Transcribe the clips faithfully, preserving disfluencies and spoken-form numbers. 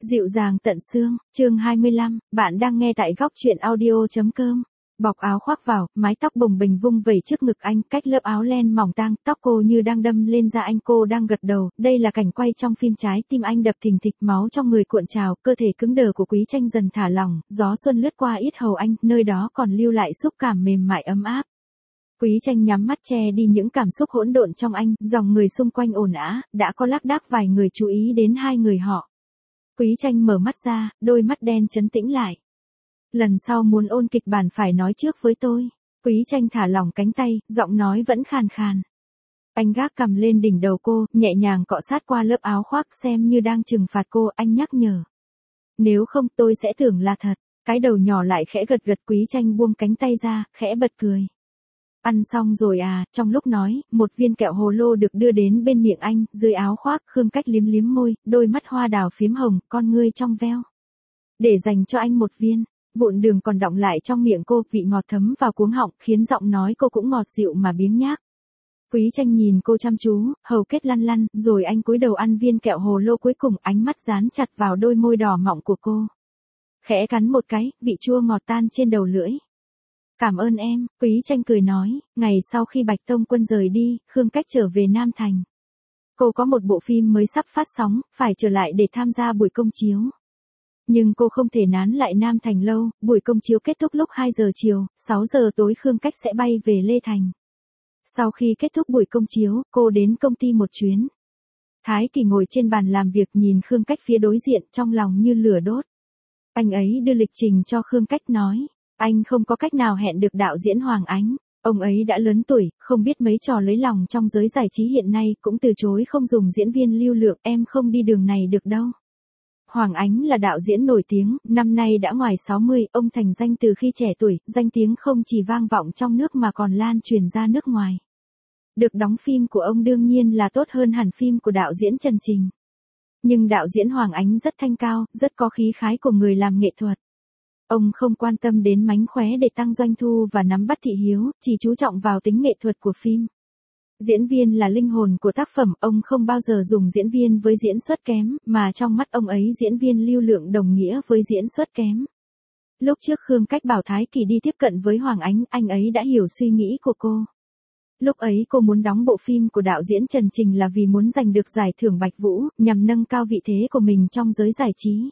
Dịu dàng tận xương, chương hai mươi lăm, bạn đang nghe tại góc truyện audio.com. Bọc áo khoác vào, mái tóc bồng bềnh vung vẩy trước ngực anh, cách lớp áo len mỏng tang, tóc cô như đang đâm lên da anh, cô đang gật đầu, đây là cảnh quay trong phim. Trái tim anh đập thình thịch, máu trong người cuộn trào, cơ thể cứng đờ của Quý Tranh dần thả lỏng, gió xuân lướt qua yết hầu anh, nơi đó còn lưu lại xúc cảm mềm mại ấm áp. Quý Tranh nhắm mắt che đi những cảm xúc hỗn độn trong anh, dòng người xung quanh ồn ào, đã có lác đác vài người chú ý đến hai người họ. Quý Tranh mở mắt ra, đôi mắt đen trấn tĩnh lại. Lần sau muốn ôn kịch bản phải nói trước với tôi. Quý Tranh thả lỏng cánh tay, giọng nói vẫn khàn khàn. Anh gác cằm lên đỉnh đầu cô, nhẹ nhàng cọ sát qua lớp áo khoác xem như đang trừng phạt cô, anh nhắc nhở. Nếu không tôi sẽ tưởng là thật. Cái đầu nhỏ lại khẽ gật gật. Quý Tranh buông cánh tay ra, khẽ bật cười. Ăn xong rồi à, trong lúc nói, một viên kẹo hồ lô được đưa đến bên miệng anh, dưới áo khoác, Khương Cách liếm liếm môi, đôi mắt hoa đào phím hồng, con ngươi trong veo. Để dành cho anh một viên, vụn đường còn đọng lại trong miệng cô, vị ngọt thấm vào cuống họng, khiến giọng nói cô cũng ngọt dịu mà biếng nhác. Quý Tranh nhìn cô chăm chú, hầu kết lăn lăn, rồi anh cúi đầu ăn viên kẹo hồ lô cuối cùng, ánh mắt dán chặt vào đôi môi đỏ mọng của cô. Khẽ cắn một cái, vị chua ngọt tan trên đầu lưỡi. Cảm ơn em, Quý Tranh cười nói, ngày sau khi Bạch Tông Quân rời đi, Khương Cách trở về Nam Thành. Cô có một bộ phim mới sắp phát sóng, phải trở lại để tham gia buổi công chiếu. Nhưng cô không thể nán lại Nam Thành lâu, buổi công chiếu kết thúc lúc hai giờ chiều, sáu giờ tối Khương Cách sẽ bay về Lê Thành. Sau khi kết thúc buổi công chiếu, cô đến công ty một chuyến. Thái Kỳ ngồi trên bàn làm việc nhìn Khương Cách phía đối diện, trong lòng như lửa đốt. Anh ấy đưa lịch trình cho Khương Cách nói. Anh không có cách nào hẹn được đạo diễn Hoàng Ánh. Ông ấy đã lớn tuổi, không biết mấy trò lấy lòng trong giới giải trí hiện nay, cũng từ chối không dùng diễn viên lưu lượng, em không đi đường này được đâu. Hoàng Ánh là đạo diễn nổi tiếng, năm nay đã ngoài sáu mươi, ông thành danh từ khi trẻ tuổi, danh tiếng không chỉ vang vọng trong nước mà còn lan truyền ra nước ngoài. Được đóng phim của ông đương nhiên là tốt hơn hẳn phim của đạo diễn Trần Trình. Nhưng đạo diễn Hoàng Ánh rất thanh cao, rất có khí khái của người làm nghệ thuật. Ông không quan tâm đến mánh khóe để tăng doanh thu và nắm bắt thị hiếu, chỉ chú trọng vào tính nghệ thuật của phim. Diễn viên là linh hồn của tác phẩm, ông không bao giờ dùng diễn viên với diễn xuất kém, mà trong mắt ông ấy diễn viên lưu lượng đồng nghĩa với diễn xuất kém. Lúc trước Khương Cách bảo Thái Kỳ đi tiếp cận với Hoàng Ánh, anh ấy đã hiểu suy nghĩ của cô. Lúc ấy cô muốn đóng bộ phim của đạo diễn Trần Trình là vì muốn giành được giải thưởng Bạch Vũ, nhằm nâng cao vị thế của mình trong giới giải trí.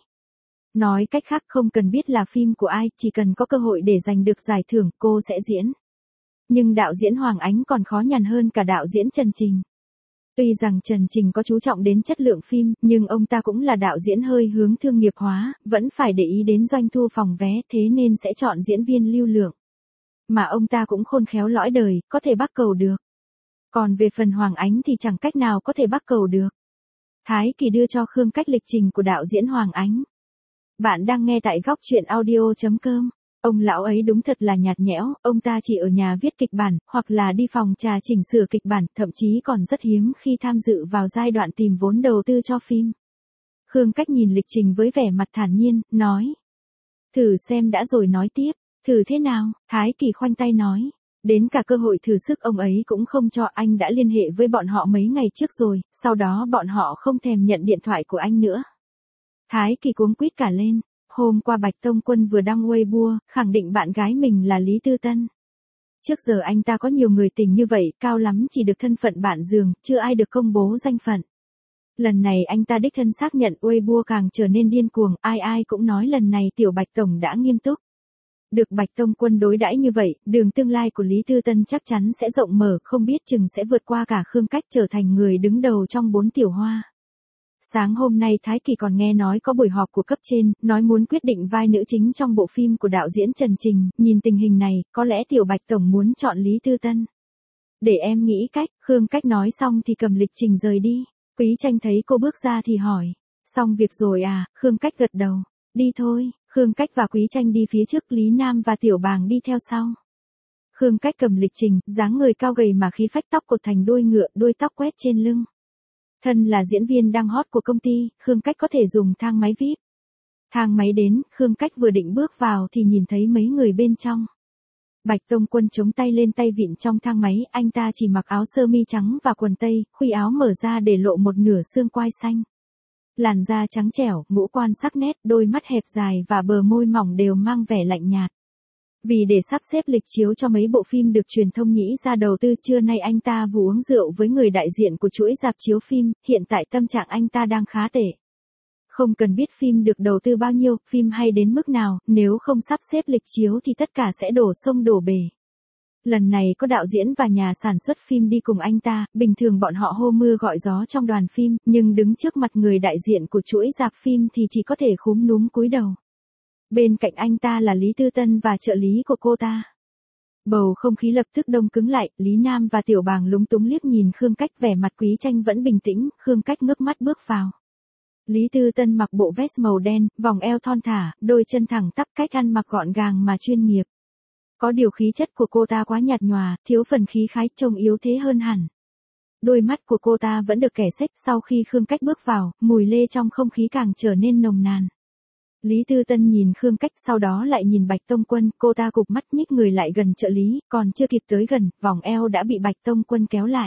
Nói cách khác, không cần biết là phim của ai, chỉ cần có cơ hội để giành được giải thưởng, cô sẽ diễn. Nhưng đạo diễn Hoàng Ánh còn khó nhằn hơn cả đạo diễn Trần Trình. Tuy rằng Trần Trình có chú trọng đến chất lượng phim, nhưng ông ta cũng là đạo diễn hơi hướng thương nghiệp hóa, vẫn phải để ý đến doanh thu phòng vé, thế nên sẽ chọn diễn viên lưu lượng. Mà ông ta cũng khôn khéo lõi đời, có thể bắt cầu được. Còn về phần Hoàng Ánh thì chẳng cách nào có thể bắt cầu được. Thái Kỳ đưa cho Khương Cách lịch trình của đạo diễn Hoàng Ánh. Bạn đang nghe tại góc truyện audio.com. Ông lão ấy đúng thật là nhạt nhẽo, ông ta chỉ ở nhà viết kịch bản, hoặc là đi phòng trà chỉnh sửa kịch bản, thậm chí còn rất hiếm khi tham dự vào giai đoạn tìm vốn đầu tư cho phim. Khương Cách nhìn lịch trình với vẻ mặt thản nhiên, nói. Thử xem đã rồi nói tiếp, thử thế nào, Thái Kỳ khoanh tay nói. Đến cả cơ hội thử sức ông ấy cũng không cho, anh đã liên hệ với bọn họ mấy ngày trước rồi, sau đó bọn họ không thèm nhận điện thoại của anh nữa. Thái Kỳ cuống quýt cả lên, hôm qua Bạch Tông Quân vừa đăng Weibo, khẳng định bạn gái mình là Lý Tư Tân. Trước giờ anh ta có nhiều người tình như vậy, cao lắm chỉ được thân phận bạn giường, chưa ai được công bố danh phận. Lần này anh ta đích thân xác nhận, Weibo càng trở nên điên cuồng, ai ai cũng nói lần này tiểu Bạch Tổng đã nghiêm túc. Được Bạch Tông Quân đối đãi như vậy, đường tương lai của Lý Tư Tân chắc chắn sẽ rộng mở, không biết chừng sẽ vượt qua cả Khương Cách, trở thành người đứng đầu trong bốn tiểu hoa. Sáng hôm nay Thái Kỳ còn nghe nói có buổi họp của cấp trên, nói muốn quyết định vai nữ chính trong bộ phim của đạo diễn Trần Trình, nhìn tình hình này, có lẽ tiểu Bạch Tổng muốn chọn Lý Tư Tân. Để em nghĩ cách, Khương Cách nói xong thì cầm lịch trình rời đi. Quý Tranh thấy cô bước ra thì hỏi, xong việc rồi à, Khương Cách gật đầu, đi thôi. Khương Cách và Quý Tranh đi phía trước, Lý Nam và Tiểu Bàng đi theo sau. Khương Cách cầm lịch trình, dáng người cao gầy mà khí phách, tóc cột thành đuôi ngựa, đuôi tóc quét trên lưng. Thân là diễn viên đang hot của công ty, Khương Cách có thể dùng thang máy vi ai pi. Thang máy đến, Khương Cách vừa định bước vào thì nhìn thấy mấy người bên trong. Bạch Tông Quân chống tay lên tay vịn trong thang máy, anh ta chỉ mặc áo sơ mi trắng và quần tây, khuy áo mở ra để lộ một nửa xương quai xanh. Làn da trắng trẻo, ngũ quan sắc nét, đôi mắt hẹp dài và bờ môi mỏng đều mang vẻ lạnh nhạt. Vì để sắp xếp lịch chiếu cho mấy bộ phim được truyền thông nhĩ ra đầu tư, trưa nay anh ta vừa uống rượu với người đại diện của chuỗi rạp chiếu phim, hiện tại tâm trạng anh ta đang khá tệ. Không cần biết phim được đầu tư bao nhiêu, phim hay đến mức nào, nếu không sắp xếp lịch chiếu thì tất cả sẽ đổ sông đổ bể. Lần này có đạo diễn và nhà sản xuất phim đi cùng anh ta, bình thường bọn họ hô mưa gọi gió trong đoàn phim, nhưng đứng trước mặt người đại diện của chuỗi rạp phim thì chỉ có thể khúm núm cúi đầu. Bên cạnh anh ta là Lý Tư Tân và trợ lý của cô ta. Bầu không khí lập tức đông cứng lại, Lý Nam và Tiểu Bàng lúng túng liếc nhìn Khương Cách, vẻ mặt Quý Tranh vẫn bình tĩnh, Khương Cách ngước mắt bước vào. Lý Tư Tân mặc bộ vest màu đen, vòng eo thon thả, đôi chân thẳng tắp, cách ăn mặc gọn gàng mà chuyên nghiệp. Có điều khí chất của cô ta quá nhạt nhòa, thiếu phần khí khái, trông yếu thế hơn hẳn. Đôi mắt của cô ta vẫn được kẻ xếch, sau khi Khương Cách bước vào, mùi lê trong không khí càng trở nên nồng nàn. Lý Tư Tân nhìn Khương Cách, sau đó lại nhìn Bạch Tông Quân, cô ta cụp mắt nhích người lại gần trợ lý, còn chưa kịp tới gần, vòng eo đã bị Bạch Tông Quân kéo lại.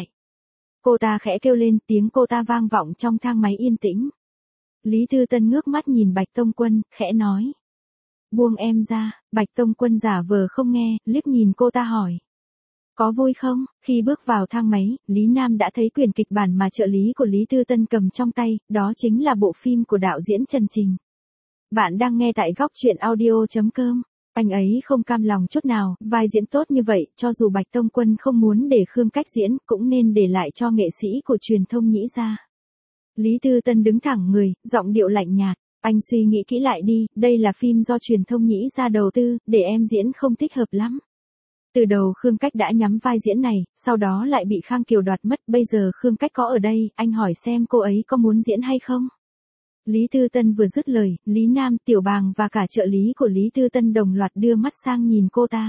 Cô ta khẽ kêu lên, tiếng cô ta vang vọng trong thang máy yên tĩnh. Lý Tư Tân ngước mắt nhìn Bạch Tông Quân, khẽ nói. Buông em ra. Bạch Tông Quân giả vờ không nghe, liếc nhìn cô ta hỏi. Có vui không? Khi bước vào thang máy, Lý Nam đã thấy quyển kịch bản mà trợ lý của Lý Tư Tân cầm trong tay, đó chính là bộ phim của đạo diễn Trần Trình. Bạn đang nghe tại góc truyện audio chấm com. Anh ấy không cam lòng chút nào, vai diễn tốt như vậy, cho dù Bạch Tông Quân không muốn để Khương Cách diễn, cũng nên để lại cho nghệ sĩ của truyền thông nhĩ ra. Lý Tư Tân đứng thẳng người, giọng điệu lạnh nhạt. Anh suy nghĩ kỹ lại đi, đây là phim do truyền thông nhĩ ra đầu tư, để em diễn không thích hợp lắm. Từ đầu Khương Cách đã nhắm vai diễn này, sau đó lại bị Khang Kiều đoạt mất, bây giờ Khương Cách có ở đây, anh hỏi xem cô ấy có muốn diễn hay không? Lý Tư Tân vừa dứt lời, Lý Nam, Tiểu Bàng và cả trợ lý của Lý Tư Tân đồng loạt đưa mắt sang nhìn cô ta.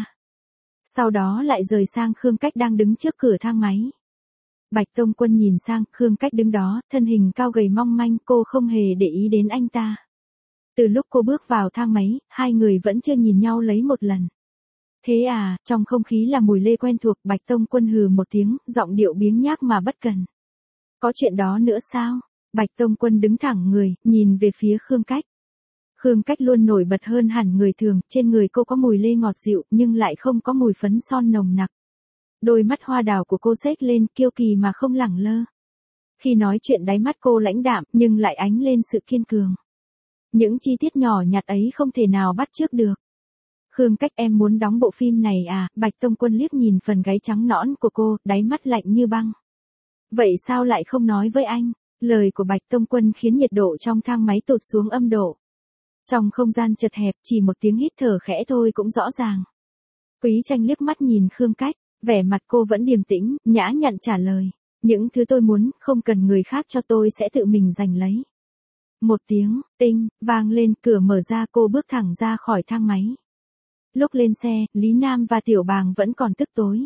Sau đó lại rời sang Khương Cách đang đứng trước cửa thang máy. Bạch Tông Quân nhìn sang, Khương Cách đứng đó, thân hình cao gầy mong manh, cô không hề để ý đến anh ta. Từ lúc cô bước vào thang máy, hai người vẫn chưa nhìn nhau lấy một lần. Thế à, trong không khí là mùi lê quen thuộc, Bạch Tông Quân hừ một tiếng, giọng điệu biếng nhác mà bất cần. Có chuyện đó nữa sao? Bạch Tông Quân đứng thẳng người, nhìn về phía Khương Cách. Khương Cách luôn nổi bật hơn hẳn người thường, trên người cô có mùi lê ngọt dịu, nhưng lại không có mùi phấn son nồng nặc. Đôi mắt hoa đào của cô xếch lên, kiêu kỳ mà không lẳng lơ. Khi nói chuyện đáy mắt cô lãnh đạm, nhưng lại ánh lên sự kiên cường. Những chi tiết nhỏ nhặt ấy không thể nào bắt chước được. Khương Cách, em muốn đóng bộ phim này à? Bạch Tông Quân liếc nhìn phần gáy trắng nõn của cô, đáy mắt lạnh như băng. Vậy sao lại không nói với anh? Lời của Bạch Tông Quân khiến nhiệt độ trong thang máy tụt xuống âm độ. Trong không gian chật hẹp, chỉ một tiếng hít thở khẽ thôi cũng rõ ràng. Quý Tranh liếc mắt nhìn Khương Cách, vẻ mặt cô vẫn điềm tĩnh, nhã nhặn trả lời. Những thứ tôi muốn, không cần người khác cho, tôi sẽ tự mình giành lấy. Một tiếng, tinh, vang lên, cửa mở ra, cô bước thẳng ra khỏi thang máy. Lúc lên xe, Lý Nam và Tiểu Bàng vẫn còn tức tối.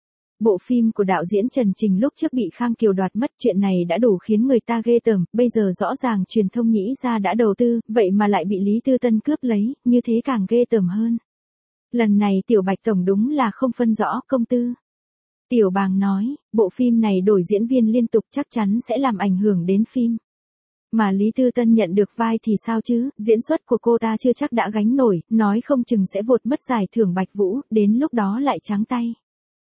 Bộ phim của đạo diễn Trần Trình lúc trước bị Khang Kiều đoạt mất, chuyện này đã đủ khiến người ta ghê tởm, bây giờ rõ ràng truyền thông nhĩ ra đã đầu tư, vậy mà lại bị Lý Tư Tân cướp lấy, như thế càng ghê tởm hơn. Lần này Tiểu Bạch Tổng đúng là không phân rõ công tư. Tiểu Bàng nói, bộ phim này đổi diễn viên liên tục chắc chắn sẽ làm ảnh hưởng đến phim. Mà Lý Tư Tân nhận được vai thì sao chứ, diễn xuất của cô ta chưa chắc đã gánh nổi, nói không chừng sẽ vụt mất giải thưởng Bạch Vũ, đến lúc đó lại trắng tay.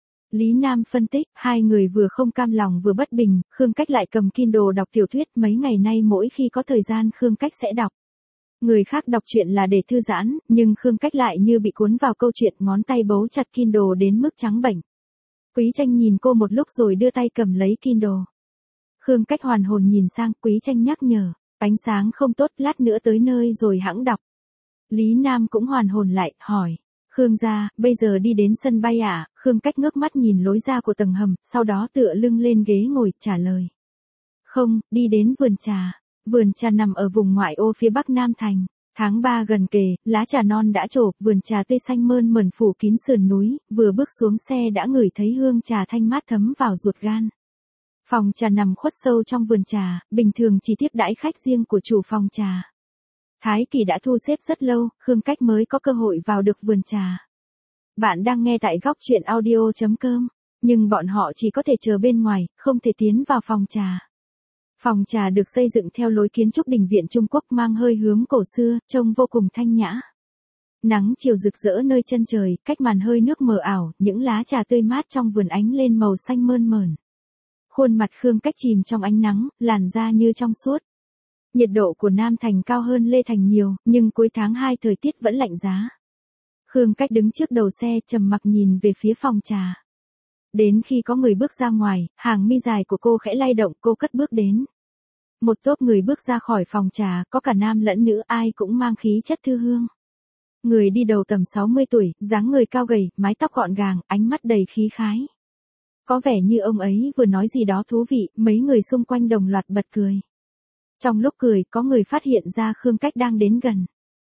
Lý Nam phân tích, hai người vừa không cam lòng vừa bất bình, Khương Cách lại cầm Kindle đọc tiểu thuyết, mấy ngày nay mỗi khi có thời gian Khương Cách sẽ đọc. Người khác đọc truyện là để thư giãn, nhưng Khương Cách lại như bị cuốn vào câu chuyện, ngón tay bấu chặt Kindle đến mức trắng bệch. Quý Tranh nhìn cô một lúc rồi đưa tay cầm lấy Kindle. Khương Cách hoàn hồn nhìn sang, Quý Tranh nhắc nhở, ánh sáng không tốt, lát nữa tới nơi rồi hẵng đọc. Lý Nam cũng hoàn hồn lại, hỏi, Khương gia, bây giờ đi đến sân bay à? Khương Cách ngước mắt nhìn lối ra của tầng hầm, sau đó tựa lưng lên ghế ngồi, trả lời. Không, đi đến vườn trà. Vườn trà nằm ở vùng ngoại ô phía bắc Nam Thành. Tháng ba gần kề, lá trà non đã trổ, vườn trà tươi xanh mơn mởn phủ kín sườn núi, vừa bước xuống xe đã ngửi thấy hương trà thanh mát thấm vào ruột gan. Phòng trà nằm khuất sâu trong vườn trà, bình thường chỉ tiếp đãi khách riêng của chủ phòng trà. Thái Kỳ đã thu xếp rất lâu, Khương Cách mới có cơ hội vào được vườn trà. Bạn đang nghe tại góc truyện audio chấm com, nhưng bọn họ chỉ có thể chờ bên ngoài, không thể tiến vào phòng trà. Phòng trà được xây dựng theo lối kiến trúc đình viện Trung Quốc mang hơi hướng cổ xưa, trông vô cùng thanh nhã. Nắng chiều rực rỡ nơi chân trời, cách màn hơi nước mờ ảo, những lá trà tươi mát trong vườn ánh lên màu xanh mơn mởn. Khuôn mặt Khương Cách chìm trong ánh nắng, làn da như trong suốt. Nhiệt độ của Nam Thành cao hơn Lê Thành nhiều, nhưng cuối tháng hai thời tiết vẫn lạnh giá. Khương Cách đứng trước đầu xe trầm mặc nhìn về phía phòng trà. Đến khi có người bước ra ngoài, hàng mi dài của cô khẽ lay động, cô cất bước đến. Một tốp người bước ra khỏi phòng trà, có cả nam lẫn nữ, ai cũng mang khí chất thư hương. Người đi đầu tầm sáu mươi tuổi, dáng người cao gầy, mái tóc gọn gàng, ánh mắt đầy khí khái. Có vẻ như ông ấy vừa nói gì đó thú vị, mấy người xung quanh đồng loạt bật cười. Trong lúc cười, có người phát hiện ra Khương Cách đang đến gần.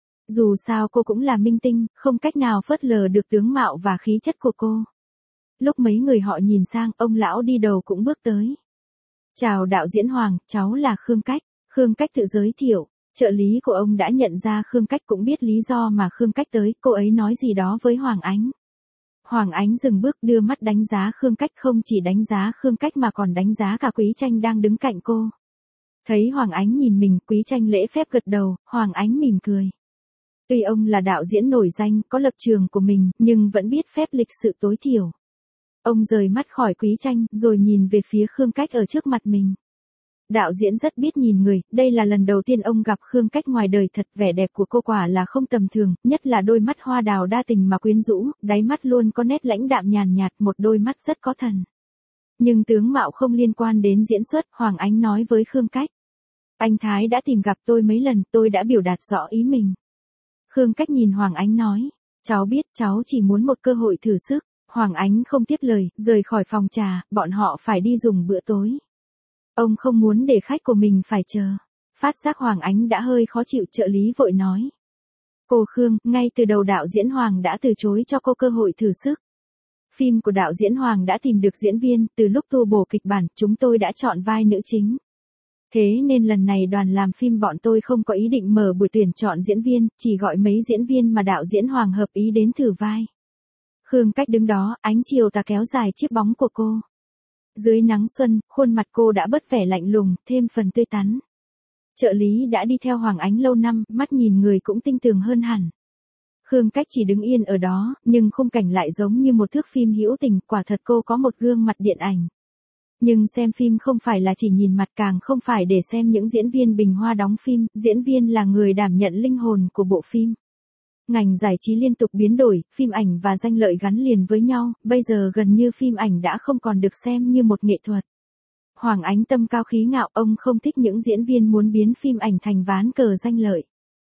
Dù sao cô cũng là minh tinh, không cách nào phớt lờ được tướng mạo và khí chất của cô. Lúc mấy người họ nhìn sang, ông lão đi đầu cũng bước tới. Chào đạo diễn Hoàng, cháu là Khương Cách. Khương Cách tự giới thiệu. Trợ lý của ông đã nhận ra Khương Cách cũng biết lý do mà Khương Cách tới, cô ấy nói gì đó với Hoàng Ánh. Hoàng Ánh dừng bước đưa mắt đánh giá Khương Cách, không chỉ đánh giá Khương Cách mà còn đánh giá cả Quý Tranh đang đứng cạnh cô. Thấy Hoàng Ánh nhìn mình, Quý Tranh lễ phép gật đầu, Hoàng Ánh mỉm cười. Tuy ông là đạo diễn nổi danh, có lập trường của mình, nhưng vẫn biết phép lịch sự tối thiểu. Ông rời mắt khỏi Quý Tranh, rồi nhìn về phía Khương Cách ở trước mặt mình. Đạo diễn rất biết nhìn người, đây là lần đầu tiên ông gặp Khương Cách ngoài đời thật, vẻ đẹp của cô quả là không tầm thường, nhất là đôi mắt hoa đào đa tình mà quyến rũ, đáy mắt luôn có nét lãnh đạm nhàn nhạt, một đôi mắt rất có thần. Nhưng tướng mạo không liên quan đến diễn xuất, Hoàng Ánh nói với Khương Cách. Anh Thái đã tìm gặp tôi mấy lần, tôi đã biểu đạt rõ ý mình. Khương Cách nhìn Hoàng Ánh nói, cháu biết cháu chỉ muốn một cơ hội thử sức. Hoàng Ánh không tiếp lời, rời khỏi phòng trà, bọn họ phải đi dùng bữa tối. Ông không muốn để khách của mình phải chờ. Phát giác Hoàng Ánh đã hơi khó chịu, trợ lý vội nói. Cô Khương, ngay từ đầu đạo diễn Hoàng đã từ chối cho cô cơ hội thử sức. Phim của đạo diễn Hoàng đã tìm được diễn viên, từ lúc tu bổ kịch bản, chúng tôi đã chọn vai nữ chính. Thế nên lần này đoàn làm phim bọn tôi không có ý định mở buổi tuyển chọn diễn viên, chỉ gọi mấy diễn viên mà đạo diễn Hoàng hợp ý đến thử vai. Khương Cách đứng đó, ánh chiều tà kéo dài chiếc bóng của cô. Dưới nắng xuân, khuôn mặt cô đã bớt vẻ lạnh lùng, thêm phần tươi tắn. Trợ lý đã đi theo Hoàng Ánh lâu năm, mắt nhìn người cũng tinh tường hơn hẳn. Khương Cách chỉ đứng yên ở đó, nhưng khung cảnh lại giống như một thước phim hữu tình, quả thật cô có một gương mặt điện ảnh. Nhưng xem phim không phải là chỉ nhìn mặt, càng không phải để xem những diễn viên bình hoa đóng phim, diễn viên là người đảm nhận linh hồn của bộ phim. Ngành giải trí liên tục biến đổi, phim ảnh và danh lợi gắn liền với nhau, bây giờ gần như phim ảnh đã không còn được xem như một nghệ thuật. Hoàng Ánh tâm cao khí ngạo, ông không thích những diễn viên muốn biến phim ảnh thành ván cờ danh lợi.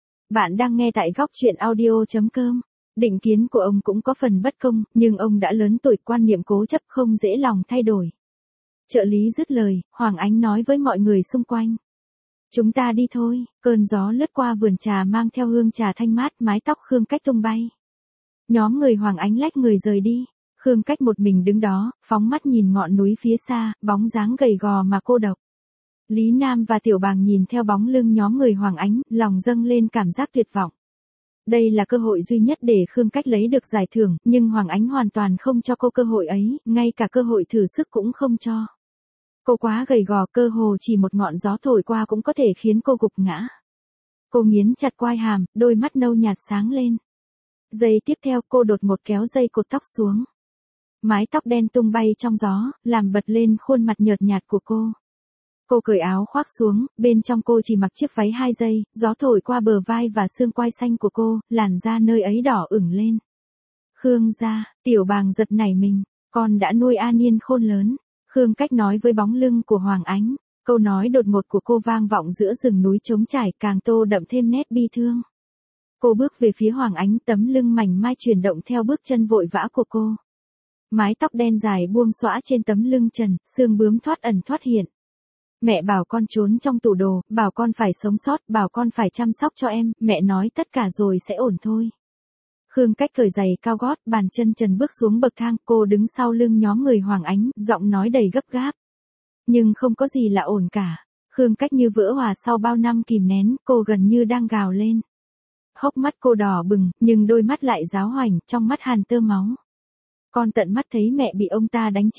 Bạn đang nghe tại góc truyện audio chấm com. Định kiến của ông cũng có phần bất công, nhưng ông đã lớn tuổi, quan niệm cố chấp không dễ lòng thay đổi. Trợ lý dứt lời, Hoàng Ánh nói với mọi người xung quanh. Chúng ta đi thôi. Cơn gió lướt qua vườn trà mang theo hương trà thanh mát, mái tóc Khương Cách tung bay. Nhóm người Hoàng Ánh lách người rời đi. Khương Cách một mình đứng đó, phóng mắt nhìn ngọn núi phía xa, bóng dáng gầy gò mà cô độc. Lý Nam và Tiểu Bàng nhìn theo bóng lưng nhóm người Hoàng Ánh, lòng dâng lên cảm giác tuyệt vọng. Đây là cơ hội duy nhất để Khương Cách lấy được giải thưởng, nhưng Hoàng Ánh hoàn toàn không cho cô cơ hội ấy, ngay cả cơ hội thử sức cũng không cho. Cô quá gầy gò, cơ hồ chỉ một ngọn gió thổi qua cũng có thể khiến cô gục ngã. Cô nghiến chặt quai hàm, đôi mắt nâu nhạt sáng lên. Giây tiếp theo cô đột ngột kéo dây cột tóc xuống. Mái tóc đen tung bay trong gió, làm bật lên khuôn mặt nhợt nhạt của cô. Cô cởi áo khoác xuống, bên trong cô chỉ mặc chiếc váy hai dây, gió thổi qua bờ vai và xương quai xanh của cô, làn da nơi ấy đỏ ửng lên. Khương gia, Tiểu Bàng giật nảy mình, con đã nuôi A Niên khôn lớn. Khương Cách nói với bóng lưng của Hoàng Ánh, câu nói đột ngột của cô vang vọng giữa rừng núi trống trải, càng tô đậm thêm nét bi thương. Cô bước về phía Hoàng Ánh, tấm lưng mảnh mai chuyển động theo bước chân vội vã của cô. Mái tóc đen dài buông xõa trên tấm lưng trần, xương bướm thoát ẩn thoát hiện. Mẹ bảo con trốn trong tủ đồ, bảo con phải sống sót, bảo con phải chăm sóc cho em, mẹ nói tất cả rồi sẽ ổn thôi. Khương Cách cởi giày cao gót, bàn chân trần bước xuống bậc thang, cô đứng sau lưng nhóm người Hoàng Ánh, giọng nói đầy gấp gáp. Nhưng không có gì là ổn cả. Khương Cách như vỡ hòa sau bao năm kìm nén, cô gần như đang gào lên. Hốc mắt cô đỏ bừng, nhưng đôi mắt lại giáo hoành, trong mắt hàn tơ máu. Con tận mắt thấy mẹ bị ông ta đánh chết.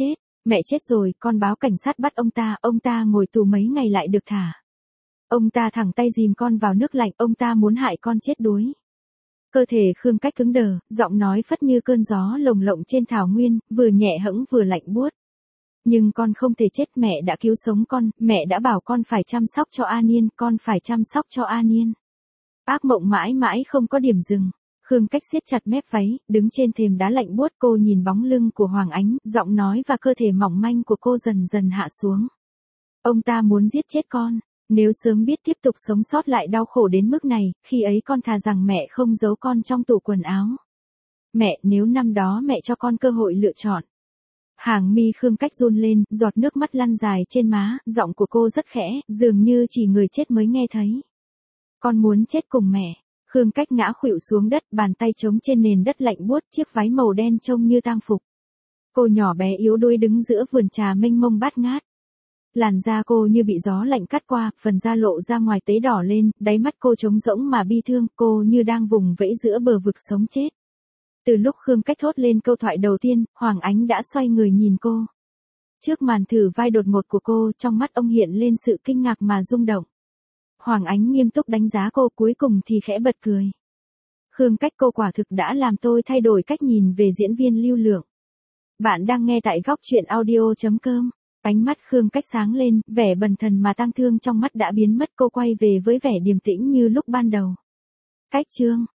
Mẹ chết rồi, con báo cảnh sát bắt ông ta, ông ta ngồi tù mấy ngày lại được thả. Ông ta thẳng tay dìm con vào nước lạnh, ông ta muốn hại con chết đuối. Cơ thể Khương Cách cứng đờ, giọng nói phất như cơn gió lồng lộng trên thảo nguyên, vừa nhẹ hẫng vừa lạnh buốt. Nhưng con không thể chết, mẹ đã cứu sống con, mẹ đã bảo con phải chăm sóc cho An Nhiên, con phải chăm sóc cho An Nhiên. Ác mộng mãi mãi không có điểm dừng. Khương Cách siết chặt mép váy, đứng trên thềm đá lạnh buốt, cô nhìn bóng lưng của Hoàng Ánh, giọng nói và cơ thể mỏng manh của cô dần dần hạ xuống. Ông ta muốn giết chết con. Nếu sớm biết tiếp tục sống sót lại đau khổ đến mức này, khi ấy con thà rằng mẹ không giấu con trong tủ quần áo. Mẹ, nếu năm đó mẹ cho con cơ hội lựa chọn. Hàng mi Khương Cách run lên, giọt nước mắt lăn dài trên má, giọng của cô rất khẽ, dường như chỉ người chết mới nghe thấy. Con muốn chết cùng mẹ. Khương Cách ngã khuỵu xuống đất, bàn tay trống trên nền đất lạnh buốt, chiếc váy màu đen trông như tang phục. Cô nhỏ bé yếu đuối đứng giữa vườn trà mênh mông bát ngát. Làn da cô như bị gió lạnh cắt qua, phần da lộ ra ngoài tấy đỏ lên, đáy mắt cô trống rỗng mà bi thương, cô như đang vùng vẫy giữa bờ vực sống chết. Từ lúc Khương Cách thốt lên câu thoại đầu tiên, Hoàng Ánh đã xoay người nhìn cô. Trước màn thử vai đột ngột của cô, trong mắt ông hiện lên sự kinh ngạc mà rung động. Hoàng Ánh nghiêm túc đánh giá cô, cuối cùng thì khẽ bật cười. Khương Cách, cô quả thực đã làm tôi thay đổi cách nhìn về diễn viên Lưu Lượng. Bạn đang nghe tại góc truyện audio chấm com. Ánh mắt Khương Cách sáng lên, vẻ bần thần mà tang thương trong mắt đã biến mất, cô quay về với vẻ điềm tĩnh như lúc ban đầu. Cách chương